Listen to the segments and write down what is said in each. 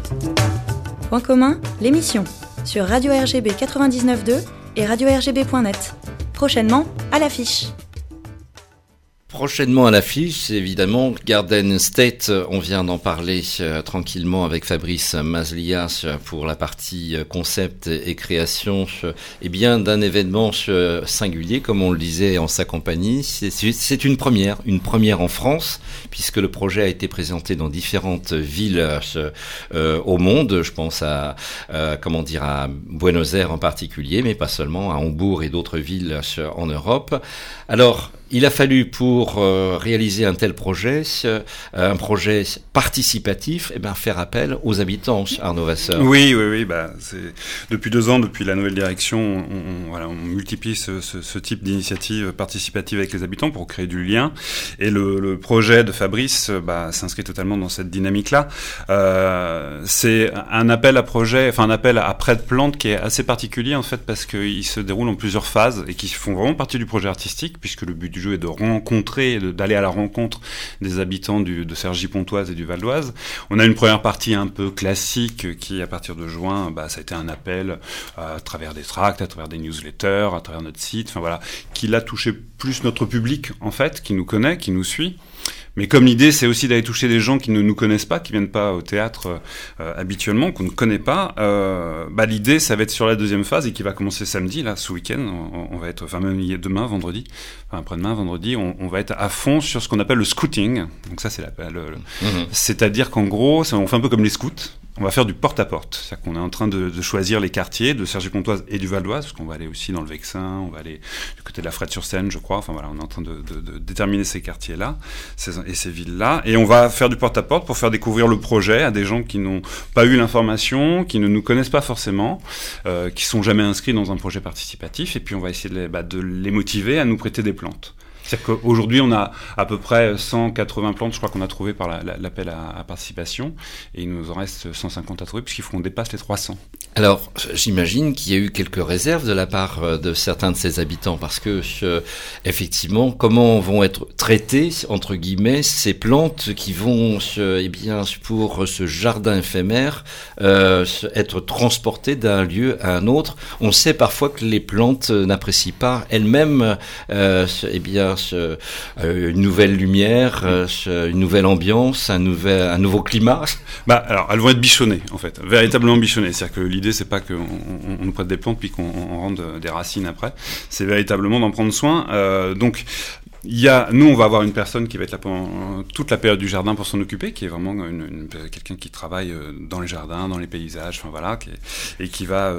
Point commun, l'émission, sur Radio RGB 99.2 et radio-rgb.net. Prochainement, à l'affiche. Prochainement à l'affiche, évidemment, Garden State, on vient d'en parler tranquillement avec Fabrice Maslias pour la partie concept et création, bien d'un événement singulier, comme on le disait en sa compagnie. C'est une première en France, puisque le projet a été présenté dans différentes villes au monde. Je pense à Buenos Aires en particulier, mais pas seulement, à Hambourg et d'autres villes en Europe. Alors, il a fallu pour réaliser un tel projet, un projet participatif, faire appel aux habitants, Arnaud Vasseur. Oui. C'est depuis 2 ans, depuis la nouvelle direction, on multiplie ce type d'initiative participative avec les habitants pour créer du lien. Et le projet de Fabrice s'inscrit totalement dans cette dynamique-là. C'est un appel à prêt de plantes qui est assez particulier en fait parce qu'il se déroule en plusieurs phases et qui font vraiment partie du projet artistique, puisque le but du jeu est de rencontrer, d'aller à la rencontre des habitants de Cergy-Pontoise et du Val d'Oise. On a une première partie un peu classique qui, à partir de juin, ça a été un appel à travers des tracts, à travers des newsletters, à travers notre site, qui l'a touché plus notre public, en fait, qui nous connaît, qui nous suit. Mais comme l'idée, c'est aussi d'aller toucher des gens qui ne nous connaissent pas, qui viennent pas au théâtre habituellement, qu'on ne connaît pas, l'idée, ça va être sur la deuxième phase et qui va commencer samedi, là, ce week-end. On va être, même demain, vendredi, après-demain, vendredi, on va être à fond sur ce qu'on appelle le scouting. Donc ça, c'est c'est-à-dire qu'en gros, on fait un peu comme les scouts. On va faire du porte-à-porte. C'est-à-dire qu'on est en train de choisir les quartiers de Cergy-Pontoise et du Val d'Oise, parce qu'on va aller aussi dans le Vexin, on va aller du côté de la Frette-sur-Seine, je crois. On est en train de déterminer ces quartiers-là et ces villes-là. Et on va faire du porte-à-porte pour faire découvrir le projet à des gens qui n'ont pas eu l'information, qui ne nous connaissent pas forcément, qui sont jamais inscrits dans un projet participatif. Et puis on va essayer de les motiver à nous prêter des plantes. C'est-à-dire qu'aujourd'hui, on a à peu près 180 plantes, je crois qu'on a trouvé par l'appel à participation, et il nous en reste 150 à trouver, puisqu'il faut qu'on dépasse les 300. Alors, j'imagine qu'il y a eu quelques réserves de la part de certains de ces habitants, parce que, effectivement, comment vont être traitées, entre guillemets, ces plantes qui vont, pour ce jardin éphémère, être transportées d'un lieu à un autre. On sait parfois que les plantes n'apprécient pas elles-mêmes, une nouvelle lumière, une nouvelle ambiance, un nouveau climat. Alors, elles vont être bichonnées, en fait, véritablement bichonnées. C'est-à-dire que l'idée, c'est pas qu'on nous prête des plantes puis qu'on rende des racines après. C'est véritablement d'en prendre soin. Donc, nous, on va avoir une personne qui va être là pendant toute la période du jardin pour s'en occuper, qui est vraiment quelqu'un qui travaille dans les jardins, dans les paysages, et qui va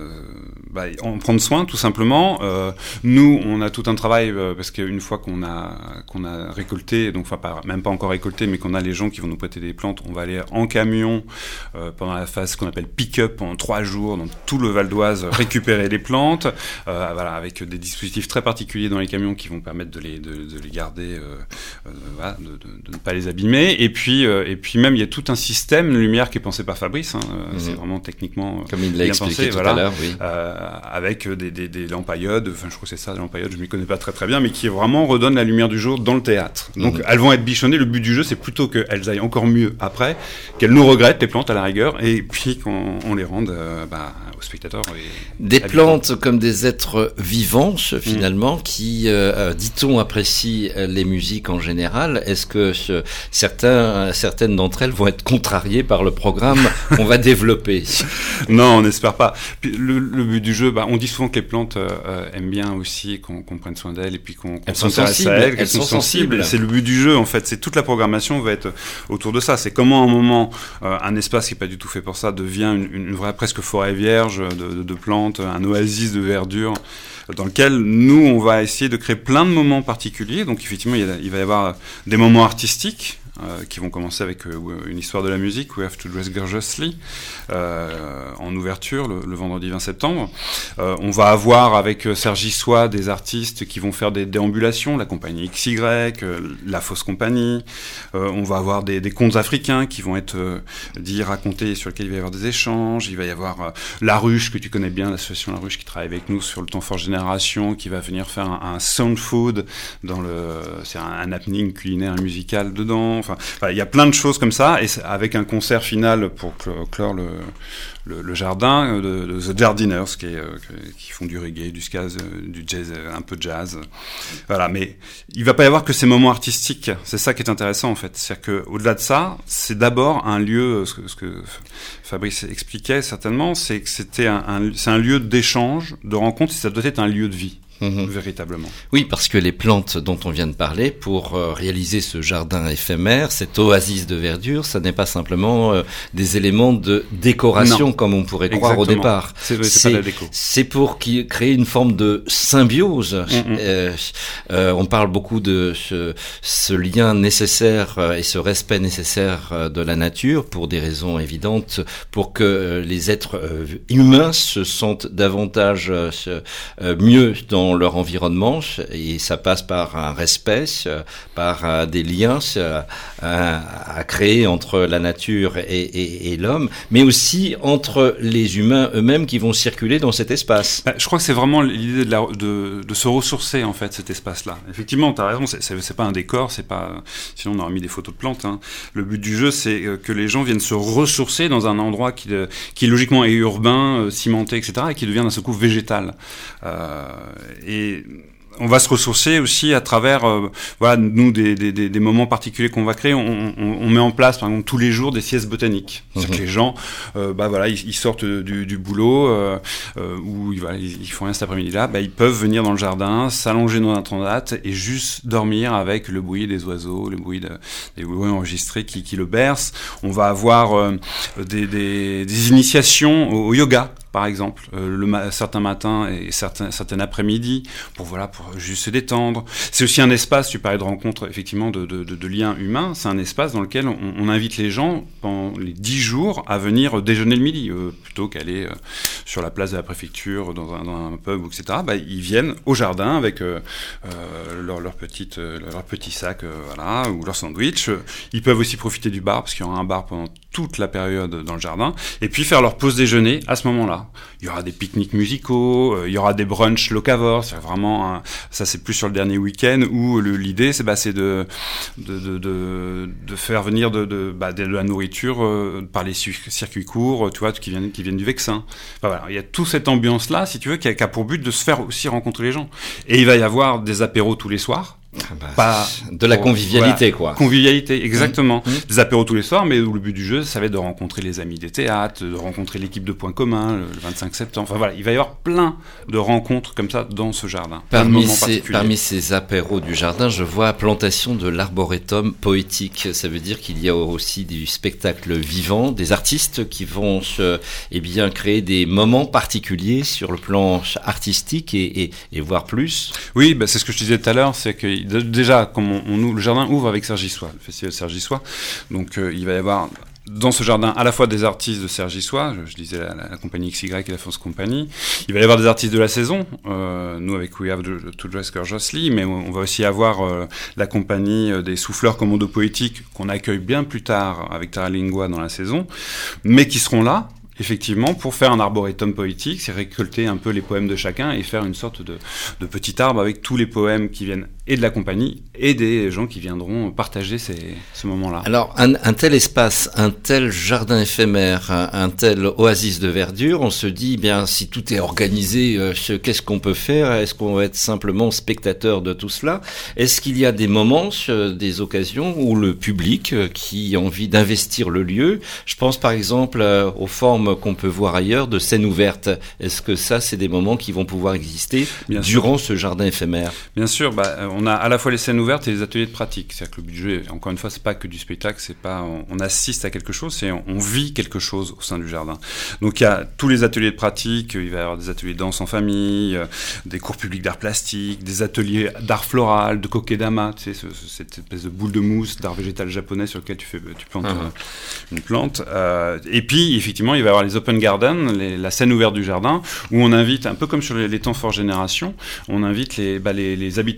en prendre soin, tout simplement. Nous, on a tout un travail, parce qu'une fois qu'on a récolté, même pas encore récolté, mais qu'on a les gens qui vont nous prêter des plantes, on va aller en camion pendant la phase qu'on appelle pick-up pendant 3 jours, dans tout le Val d'Oise, récupérer les plantes, avec des dispositifs très particuliers dans les camions qui vont permettre de les garder, de ne pas les abîmer. Et puis même, il y a tout un système de lumière qui est pensé par Fabrice. C'est vraiment techniquement comme il l'a expliqué tout à l'heure, oui. Avec des lampes à iode. Je crois que c'est ça, les lampes à iode. Je m'y connais pas très très bien, mais qui vraiment redonne la lumière du jour dans le théâtre. Donc elles vont être bichonnées. Le but du jeu, c'est plutôt qu'elles aillent encore mieux après, qu'elles nous regrettent, les plantes à la rigueur, et puis qu'on les rende aux spectateurs. Des plantes comme des êtres vivants, finalement, qui, dit-on, apprécient les musiques en général. Est-ce que certaines d'entre elles vont être contrariées par le programme qu'on va développer? Non, on n'espère pas. Puis le but du jeu, on dit souvent que les plantes aiment bien aussi qu'on prenne soin d'elles et puis qu'on s'intéresse à elles, qu'elles sont sensibles. C'est le but du jeu, en fait. C'est toute la programmation va être autour de ça. C'est comment, à un moment, un espace qui n'est pas du tout fait pour ça devient une vraie presque forêt vierge de plantes, un oasis de verdure, dans lequel nous, on va essayer de créer plein de moments particuliers. Donc effectivement, il va y avoir des moments artistiques qui vont commencer avec une histoire de la musique, We Have to Dress Gorgeously, en ouverture le vendredi 20 septembre. On va avoir avec Cergy Soie des artistes qui vont faire des déambulations, la compagnie XY, la Fausse Compagnie. On va avoir des contes africains qui vont être racontés, sur lesquels il va y avoir des échanges. Il va y avoir La Ruche, que tu connais bien, l'association La Ruche qui travaille avec nous sur le temps fort génération, qui va venir faire un sound food c'est un happening culinaire et musical dedans. Enfin, il y a plein de choses comme ça, et avec un concert final pour clore le jardin de The Jardiners qui font du reggae, du ska, du jazz, un peu de jazz. Voilà, mais il va pas y avoir que ces moments artistiques. C'est ça qui est intéressant en fait. C'est-à-dire que au-delà de ça, c'est d'abord un lieu. Ce que Fabrice expliquait certainement, c'est que c'est un lieu d'échange, de rencontre. Et ça doit être un lieu de vie. Véritablement. Oui, parce que les plantes dont on vient de parler, pour réaliser ce jardin éphémère, cette oasis de verdure, ça n'est pas simplement des éléments de décoration comme on pourrait croire au départ. C'est pas de la déco. C'est pour créer une forme de symbiose. On parle beaucoup de ce lien nécessaire et ce respect nécessaire de la nature pour des raisons évidentes, pour que les êtres humains se sentent davantage mieux dans leur environnement, et ça passe par un respect, par des liens à créer entre la nature et l'homme, mais aussi entre les humains eux-mêmes qui vont circuler dans cet espace. Je crois que c'est vraiment l'idée de se ressourcer en fait, cet espace-là. Effectivement, tu as raison, c'est pas un décor, c'est pas, sinon on aurait mis des photos de plantes. Hein. Le but du jeu, c'est que les gens viennent se ressourcer dans un endroit qui logiquement est urbain, cimenté, etc., et qui devient d'un seul coup végétal. Et on va se ressourcer aussi à travers, nous des moments particuliers qu'on va créer. On met en place, par exemple, tous les jours des siestes botaniques. C'est-à-dire que les gens, ils sortent du boulot ou ils font rien cet après-midi-là. Ils peuvent venir dans le jardin, s'allonger dans un transat et juste dormir avec le bruit des oiseaux, le bruit des bruits enregistrés qui le bercent. On va avoir des initiations au yoga, par exemple, certains matins et certains après-midi, pour juste se détendre. C'est aussi un espace, tu parlais de rencontres, effectivement, de liens humains, c'est un espace dans lequel on invite les gens, pendant les 10 jours, à venir déjeuner le midi, plutôt qu'aller sur la place de la préfecture, dans un pub, etc. Ils viennent au jardin avec leur petit sac, ou leur sandwich. Ils peuvent aussi profiter du bar, parce qu'il y aura un bar pendant toute la période dans le jardin, et puis faire leur pause déjeuner à ce moment-là. Il y aura des pique-niques musicaux, il y aura des brunchs locavores, c'est vraiment ça c'est plus sur le dernier week-end où l'idée c'est de faire venir de la nourriture par les circuits courts, tu vois, qui viennent du Vexin. Voilà, il y a toute cette ambiance là, si tu veux, qui a pour but de se faire aussi rencontrer les gens. Et il va y avoir des apéros tous les soirs. De la convivialité, quoi. Convivialité, exactement. Des apéros tous les soirs, mais où le but du jeu, ça va être de rencontrer les amis des théâtres, de rencontrer l'équipe de Points Communs le 25 septembre. Enfin voilà, il va y avoir plein de rencontres comme ça dans ce jardin. Parmi ces apéros du jardin, je vois plantation de l'arboretum poétique. Ça veut dire qu'il y a aussi du spectacle vivant, des artistes qui vont créer des moments particuliers sur le plan artistique et voir plus. Oui, c'est ce que je disais tout à l'heure, c'est que déjà, comme le jardin ouvre avec Cergy-Sois, le festival Cergy-Sois, donc il va y avoir dans ce jardin à la fois des artistes de Cergy-Sois, je disais la compagnie XY et la Fausse Compagnie, il va y avoir des artistes de la saison, nous avec We Have to Dress Gorgeously, mais on va aussi avoir la compagnie des souffleurs commandos poétiques qu'on accueille bien plus tard avec Tara Lingua dans la saison, mais qui seront là effectivement pour faire un arboretum poétique, c'est récolter un peu les poèmes de chacun et faire une sorte de petit arbre avec tous les poèmes qui viennent et de la compagnie et des gens qui viendront partager ce moment-là. Alors un tel espace, un tel jardin éphémère, un tel oasis de verdure, on se dit si tout est organisé, qu'est-ce qu'on peut faire? Est-ce qu'on va être simplement spectateur de tout cela? Est-ce qu'il y a des moments, des occasions où le public qui a envie d'investir le lieu, je pense par exemple aux formes qu'on peut voir ailleurs de scènes ouvertes, est-ce que ça c'est des moments qui vont pouvoir exister durant ce jardin éphémère? Bien sûr, on a à la fois les scènes ouvertes et les ateliers de pratique. C'est-à-dire que le budget, encore une fois, c'est pas que du spectacle, on assiste à quelque chose, on vit quelque chose au sein du jardin. Donc il y a tous les ateliers de pratique, il va y avoir des ateliers de danse en famille, des cours publics d'art plastique, des ateliers d'art floral, de kokedama, tu sais, cette espèce de boule de mousse d'art végétal japonais sur lequel tu plantes une plante. Et puis effectivement, il va y avoir les open gardens, la scène ouverte du jardin, où on invite, un peu comme sur les temps Fort Génération, on invite les habitants du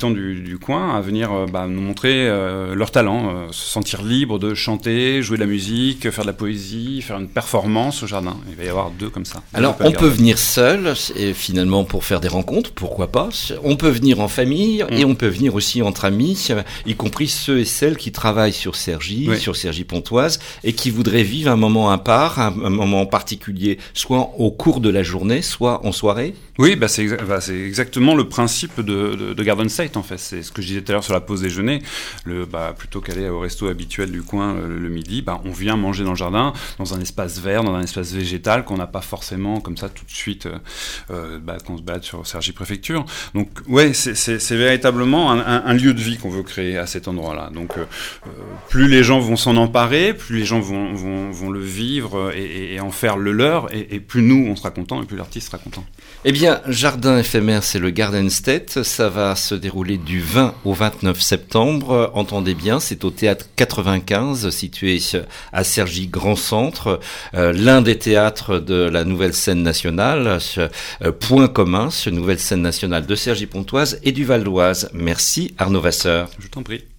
du coin à venir nous montrer leur talent, se sentir libre de chanter, jouer de la musique, faire de la poésie, faire une performance au jardin. Il va y avoir 2 comme ça. Alors, on peut venir seul, et finalement pour faire des rencontres, pourquoi pas. On peut venir en famille, et on peut venir aussi entre amis, y compris ceux et celles qui travaillent sur Cergy, sur Cergy-Pontoise, et qui voudraient vivre un moment à part, un moment particulier, soit au cours de la journée, soit en soirée. Oui, c'est exactement le principe de Garden State, en fait. C'est ce que je disais tout à l'heure sur la pause déjeuner. Plutôt qu'aller au resto habituel du coin le midi, on vient manger dans le jardin, dans un espace vert, dans un espace végétal qu'on n'a pas forcément comme ça tout de suite quand on se balade sur Cergy-Préfecture. Donc, c'est véritablement un lieu de vie qu'on veut créer à cet endroit-là. Donc, plus les gens vont s'en emparer, plus les gens vont le vivre et en faire le leur, et plus nous, on sera contents, et plus l'artiste sera content. Eh bien, jardin éphémère, c'est le Garden State. Ça va se dérouler du 20 au 29 septembre. Entendez bien, c'est au Théâtre 95, situé à Cergy Grand Centre, l'un des théâtres de la nouvelle scène nationale, point commun, nouvelle scène nationale de Cergy-Pontoise et du Val d'Oise. Merci Arnaud Vasseur. Je t'en prie.